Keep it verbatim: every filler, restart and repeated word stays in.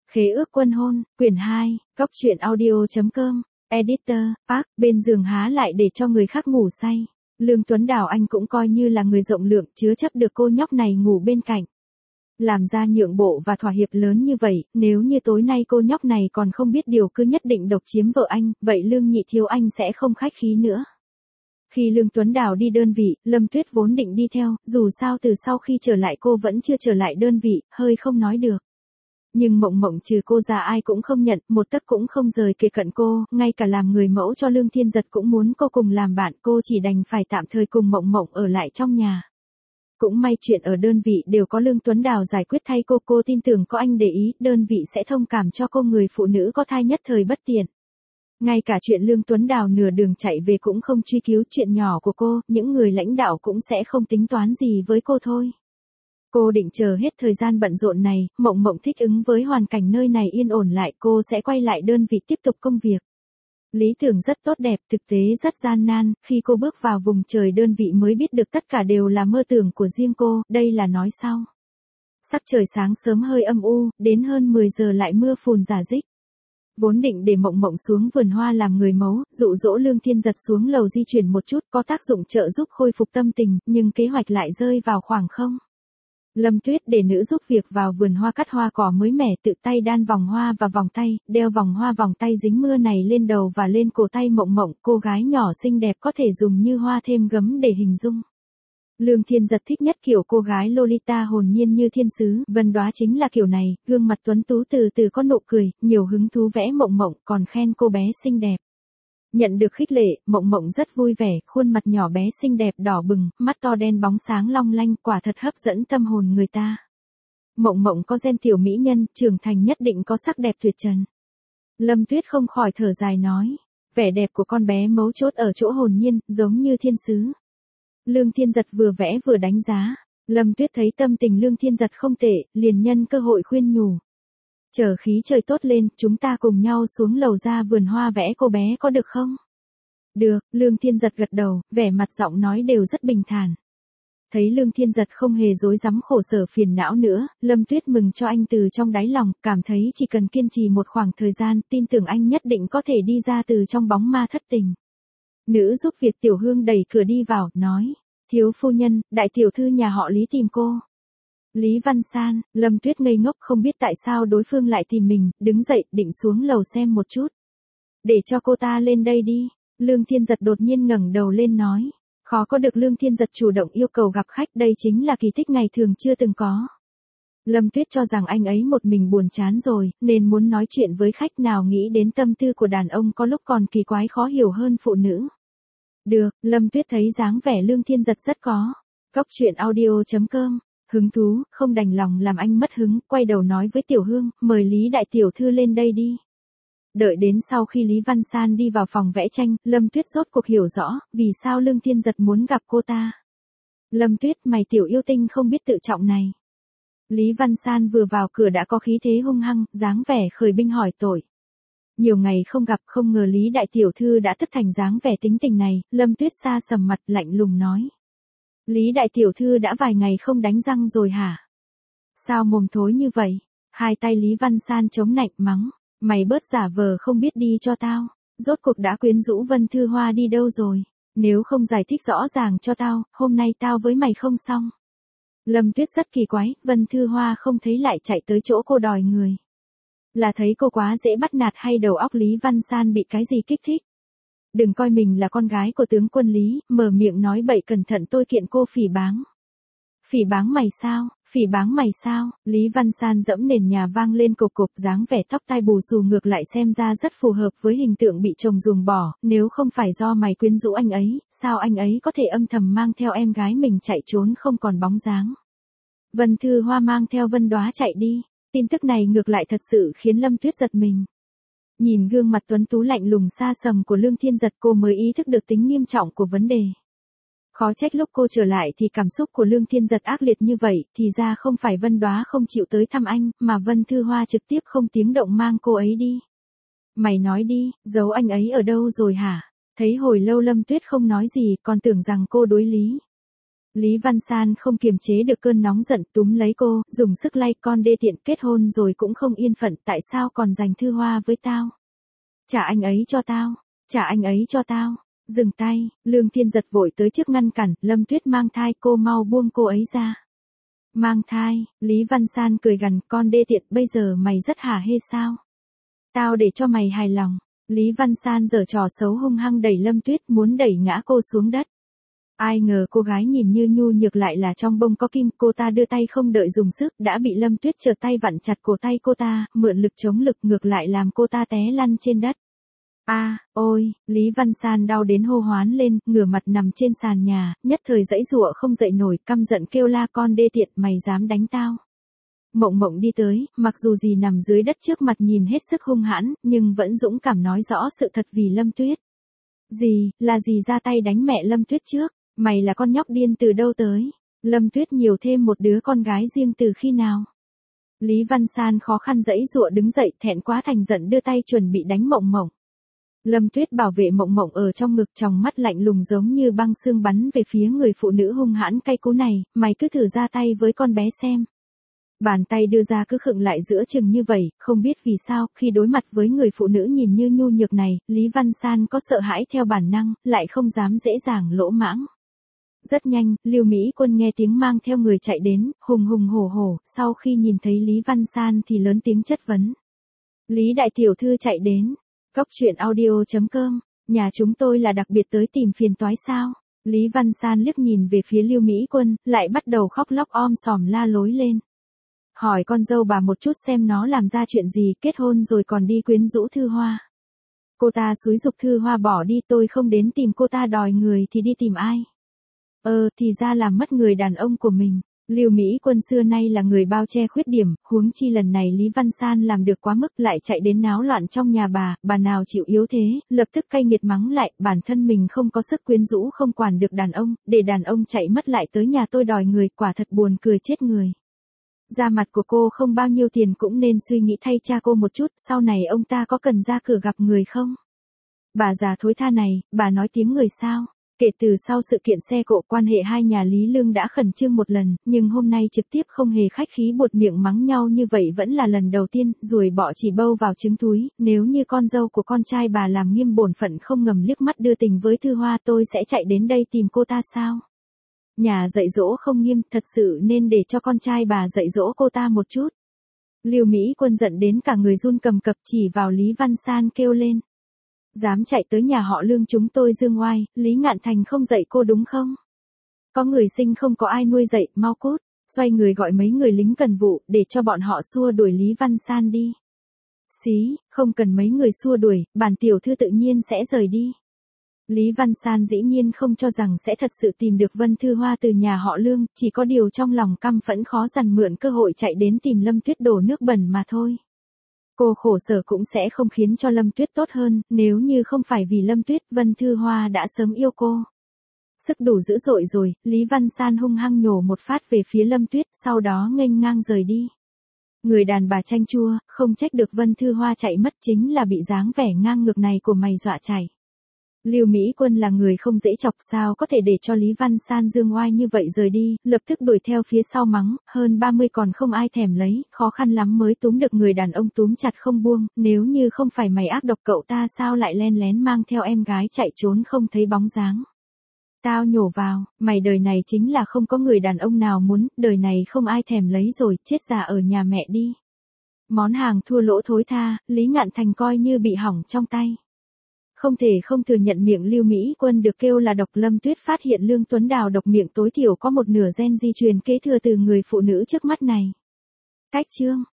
Khế ước quân hôn, quyển hai, góc truyện audio.com, editor, Park, bên giường há lại để cho người khác ngủ say. Lương Tuấn Đào anh cũng coi như là người rộng lượng chứa chấp được cô nhóc này ngủ bên cạnh. Làm ra nhượng bộ và thỏa hiệp lớn như vậy, nếu như tối nay cô nhóc này còn không biết điều cứ nhất định độc chiếm vợ anh, vậy Lương Nhị Thiếu anh sẽ không khách khí nữa. Khi Lương Tuấn Đào đi đơn vị, Lâm Tuyết vốn định đi theo, dù sao từ sau khi trở lại cô vẫn chưa trở lại đơn vị, hơi không nói được. Nhưng Mộng Mộng trừ cô ra ai cũng không nhận, một tấc cũng không rời kề cận cô, ngay cả làm người mẫu cho Lương Thiên Giật cũng muốn cô cùng làm bạn, cô chỉ đành phải tạm thời cùng Mộng Mộng ở lại trong nhà. Cũng may chuyện ở đơn vị đều có Lương Tuấn Đào giải quyết thay cô, cô tin tưởng có anh để ý, đơn vị sẽ thông cảm cho cô người phụ nữ có thai nhất thời bất tiện. Ngay cả chuyện Lương Tuấn Đào nửa đường chạy về cũng không truy cứu chuyện nhỏ của cô, những người lãnh đạo cũng sẽ không tính toán gì với cô thôi. Cô định chờ hết thời gian bận rộn này, Mộng Mộng thích ứng với hoàn cảnh nơi này yên ổn lại, cô sẽ quay lại đơn vị tiếp tục công việc. Lý tưởng rất tốt đẹp, thực tế rất gian nan, khi cô bước vào vùng trời đơn vị mới biết được tất cả đều là mơ tưởng của riêng cô, đây là nói sau. Sắc trời sáng sớm hơi âm u, đến hơn mười giờ lại mưa phùn rả rích. Vốn định để Mộng Mộng xuống vườn hoa làm người mẫu, dụ dỗ Lương Thiên Giật xuống lầu di chuyển một chút có tác dụng trợ giúp khôi phục tâm tình, nhưng kế hoạch lại rơi vào khoảng không. Lâm Tuyết để nữ giúp việc vào vườn hoa cắt hoa cỏ mới mẻ, tự tay đan vòng hoa và vòng tay, đeo vòng hoa vòng tay dính mưa này lên đầu và lên cổ tay Mộng Mộng, cô gái nhỏ xinh đẹp có thể dùng như hoa thêm gấm để hình dung. Lương Thiên Giật thích nhất kiểu cô gái Lolita hồn nhiên như thiên sứ, Vân Đóa chính là kiểu này, gương mặt tuấn tú từ từ có nụ cười, nhiều hứng thú vẽ Mộng Mộng, còn khen cô bé xinh đẹp. Nhận được khích lệ, Mộng Mộng rất vui vẻ, khuôn mặt nhỏ bé xinh đẹp đỏ bừng, mắt to đen bóng sáng long lanh, quả thật hấp dẫn tâm hồn người ta. Mộng Mộng có gen tiểu mỹ nhân, trưởng thành nhất định có sắc đẹp tuyệt trần. Lâm Tuyết không khỏi thở dài nói, vẻ đẹp của con bé mấu chốt ở chỗ hồn nhiên, giống như thiên sứ. Lương Thiên Giật vừa vẽ vừa đánh giá, Lâm Tuyết thấy tâm tình Lương Thiên Giật không tệ, liền nhân cơ hội khuyên nhủ. Chờ khí trời tốt lên, chúng ta cùng nhau xuống lầu ra vườn hoa vẽ cô bé có được không? Được, Lương Thiên Giật gật đầu, vẻ mặt giọng nói đều rất bình thản. Thấy Lương Thiên Giật không hề dối rắm khổ sở phiền não nữa, Lâm Tuyết mừng cho anh từ trong đáy lòng, cảm thấy chỉ cần kiên trì một khoảng thời gian, tin tưởng anh nhất định có thể đi ra từ trong bóng ma thất tình. Nữ giúp việc Tiểu Hương đẩy cửa đi vào, nói, thiếu phu nhân, đại tiểu thư nhà họ Lý tìm cô. Lý Văn San, Lâm Tuyết ngây ngốc không biết tại sao đối phương lại tìm mình, đứng dậy, định xuống lầu xem một chút. Để cho cô ta lên đây đi, Lương Thiên Giật đột nhiên ngẩng đầu lên nói. Khó có được Lương Thiên Giật chủ động yêu cầu gặp khách, đây chính là kỳ tích ngày thường chưa từng có. Lâm Tuyết cho rằng anh ấy một mình buồn chán rồi, nên muốn nói chuyện với khách, nào nghĩ đến tâm tư của đàn ông có lúc còn kỳ quái khó hiểu hơn phụ nữ. Được, Lâm Tuyết thấy dáng vẻ Lương Thiên Giật rất có. Góc truyện audio.com, hứng thú, không đành lòng làm anh mất hứng, quay đầu nói với Tiểu Hương, mời Lý đại tiểu thư lên đây đi. Đợi đến sau khi Lý Văn San đi vào phòng vẽ tranh, Lâm Tuyết rốt cuộc hiểu rõ, vì sao Lương Thiên Giật muốn gặp cô ta. Lâm Tuyết, mày tiểu yêu tinh không biết tự trọng này. Lý Văn San vừa vào cửa đã có khí thế hung hăng, dáng vẻ khởi binh hỏi tội. Nhiều ngày không gặp, không ngờ Lý đại tiểu thư đã thức thành dáng vẻ tính tình này, Lâm Tuyết xa sầm mặt lạnh lùng nói. Lý đại tiểu thư đã vài ngày không đánh răng rồi hả? Sao mồm thối như vậy? Hai tay Lý Văn San chống nạnh mắng. Mày bớt giả vờ không biết đi cho tao. Rốt cuộc đã quyến rũ Vân Thư Hoa đi đâu rồi? Nếu không giải thích rõ ràng cho tao, hôm nay tao với mày không xong. Lâm Tuyết rất kỳ quái, Vân Thư Hoa không thấy lại chạy tới chỗ cô đòi người. Là thấy cô quá dễ bắt nạt hay đầu óc Lý Văn San bị cái gì kích thích? Đừng coi mình là con gái của tướng quân Lý, mở miệng nói bậy cẩn thận tôi kiện cô phỉ báng. Phỉ báng mày sao, phỉ báng mày sao, Lý Văn San dẫm nền nhà vang lên cộp cộp, dáng vẻ tóc tai bù xù ngược lại xem ra rất phù hợp với hình tượng bị chồng ruồng bỏ, nếu không phải do mày quyến rũ anh ấy, sao anh ấy có thể âm thầm mang theo em gái mình chạy trốn không còn bóng dáng. Vân Thư Hoa mang theo Vân Đóa chạy đi, tin tức này ngược lại thật sự khiến Lâm Tuyết giật mình. Nhìn gương mặt tuấn tú lạnh lùng xa sầm của Lương Thiên Giật cô mới ý thức được tính nghiêm trọng của vấn đề. Khó trách lúc cô trở lại thì cảm xúc của Lương Thiên Giật ác liệt như vậy, thì ra không phải Vân Đóa không chịu tới thăm anh, mà Vân Thư Hoa trực tiếp không tiếng động mang cô ấy đi. Mày nói đi, giấu anh ấy ở đâu rồi hả? Thấy hồi lâu Lâm Tuyết không nói gì, còn tưởng rằng cô đối lý. Lý Văn San không kiềm chế được cơn nóng giận, túm lấy cô, dùng sức lay, con đê tiện, kết hôn rồi cũng không yên phận, tại sao còn giành Thư Hoa với tao? Trả anh ấy cho tao, trả anh ấy cho tao. Dừng tay, Lương Thiên giật vội tới trước ngăn cản, Lâm Tuyết mang thai, cô mau buông cô ấy ra. Mang thai, Lý Văn San cười gằn, con đê tiện, bây giờ mày rất hả hê sao? Tao để cho mày hài lòng. Lý Văn San giở trò xấu hung hăng đẩy Lâm Tuyết, muốn đẩy ngã cô xuống đất. Ai ngờ cô gái nhìn như nhu nhược lại là trong bông có kim, cô ta đưa tay không đợi dùng sức, đã bị Lâm Tuyết trở tay vặn chặt cổ tay cô ta, mượn lực chống lực ngược lại làm cô ta té lăn trên đất. A, à, ôi, Lý Văn San đau đến hô hoán lên, ngửa mặt nằm trên sàn nhà, nhất thời giãy giụa không dậy nổi, căm giận kêu la, con đê tiện, mày dám đánh tao. Mộng Mộng đi tới, mặc dù gì nằm dưới đất trước mặt nhìn hết sức hung hãn, nhưng vẫn dũng cảm nói rõ sự thật vì Lâm Tuyết. Dì, là dì ra tay đánh mẹ Lâm Tuyết trước, mày là con nhóc điên từ đâu tới? Lâm Tuyết nhiều thêm một đứa con gái riêng từ khi nào? Lý Văn San khó khăn giãy giụa đứng dậy, thẹn quá thành giận đưa tay chuẩn bị đánh Mộng Mộng. Lâm Tuyết bảo vệ Mộng Mộng ở trong ngực, tròng mắt lạnh lùng giống như băng xương bắn về phía người phụ nữ hung hãn cay cú này, mày cứ thử ra tay với con bé xem. Bàn tay đưa ra cứ khựng lại giữa chừng như vậy, không biết vì sao, khi đối mặt với người phụ nữ nhìn như nhu nhược này, Lý Văn San có sợ hãi theo bản năng, lại không dám dễ dàng lỗ mãng. Rất nhanh, Lưu Mỹ Quân nghe tiếng mang theo người chạy đến, hùng hùng hổ hổ, sau khi nhìn thấy Lý Văn San thì lớn tiếng chất vấn. Lý đại tiểu thư chạy đến. Cóc truyện audio chấm com, nhà chúng tôi là đặc biệt tới tìm phiền toái sao? Lý Văn San liếc nhìn về phía Lưu Mỹ Quân, lại bắt đầu khóc lóc om sòm la lối lên. Hỏi con dâu bà một chút xem nó làm ra chuyện gì, kết hôn rồi còn đi quyến rũ Thư Hoa. Cô ta xúi giục Thư Hoa bỏ đi, tôi không đến tìm cô ta đòi người thì đi tìm ai? Ờ, thì ra làm mất người đàn ông của mình. Lưu Mỹ Quân xưa nay là người bao che khuyết điểm, huống chi lần này Lý Văn San làm được quá mức, lại chạy đến náo loạn trong nhà bà, bà nào chịu yếu thế, lập tức cay nghiệt mắng lại, bản thân mình không có sức quyến rũ không quản được đàn ông, để đàn ông chạy mất lại tới nhà tôi đòi người, quả thật buồn cười chết người. Da mặt của cô không bao nhiêu tiền cũng nên suy nghĩ thay cha cô một chút, sau này ông ta có cần ra cửa gặp người không? Bà già thối tha này, bà nói tiếng người sao? Kể từ sau sự kiện xe cộ, quan hệ hai nhà Lý Lương đã khẩn trương một lần, nhưng hôm nay trực tiếp không hề khách khí buột miệng mắng nhau như vậy vẫn là lần đầu tiên, ruồi bọ chỉ bâu vào trứng túi, nếu như con dâu của con trai bà làm nghiêm bổn phận không ngầm liếc mắt đưa tình với Thư Hoa, tôi sẽ chạy đến đây tìm cô ta sao? Nhà dạy dỗ không nghiêm, thật sự nên để cho con trai bà dạy dỗ cô ta một chút. Lưu Mỹ Quân giận đến cả người run cầm cập, chỉ vào Lý Văn San kêu lên. Dám chạy tới nhà họ Lương chúng tôi dương oai, Lý Ngạn Thành không dạy cô đúng không? Có người sinh không có ai nuôi dạy, mau cút, xoay người gọi mấy người lính cần vụ, để cho bọn họ xua đuổi Lý Văn San đi. Xí, không cần mấy người xua đuổi, bản tiểu thư tự nhiên sẽ rời đi. Lý Văn San dĩ nhiên không cho rằng sẽ thật sự tìm được Vân Thư Hoa từ nhà họ Lương, chỉ có điều trong lòng căm phẫn khó dằn mượn cơ hội chạy đến tìm Lâm Tuyết đổ nước bẩn mà thôi. Cô khổ sở cũng sẽ không khiến cho Lâm Tuyết tốt hơn, nếu như không phải vì Lâm Tuyết, Vân Thư Hoa đã sớm yêu cô. Sức đủ dữ dội rồi, Lý Văn San hung hăng nhổ một phát về phía Lâm Tuyết, sau đó nghênh ngang rời đi. Người đàn bà chanh chua, không trách được Vân Thư Hoa chạy mất, chính là bị dáng vẻ ngang ngược này của mày dọa chạy. Lưu Mỹ Quân là người không dễ chọc, sao có thể để cho Lý Văn San dương oai như vậy rời đi, lập tức đuổi theo phía sau mắng, hơn ba mươi còn không ai thèm lấy, khó khăn lắm mới túm được người đàn ông túm chặt không buông, nếu như không phải mày ác độc cậu ta sao lại len lén mang theo em gái chạy trốn không thấy bóng dáng. Tao nhổ vào, mày đời này chính là không có người đàn ông nào muốn, đời này không ai thèm lấy rồi, chết già ở nhà mẹ đi. Món hàng thua lỗ thối tha, Lý Ngạn Thành coi như bị hỏng trong tay. Không thể không thừa nhận miệng Lưu Mỹ Quân được kêu là độc. Lâm Tuyết phát hiện Lương Tuấn Đào độc miệng tối thiểu có một nửa gen di truyền kế thừa từ người phụ nữ trước mắt này. Cách chương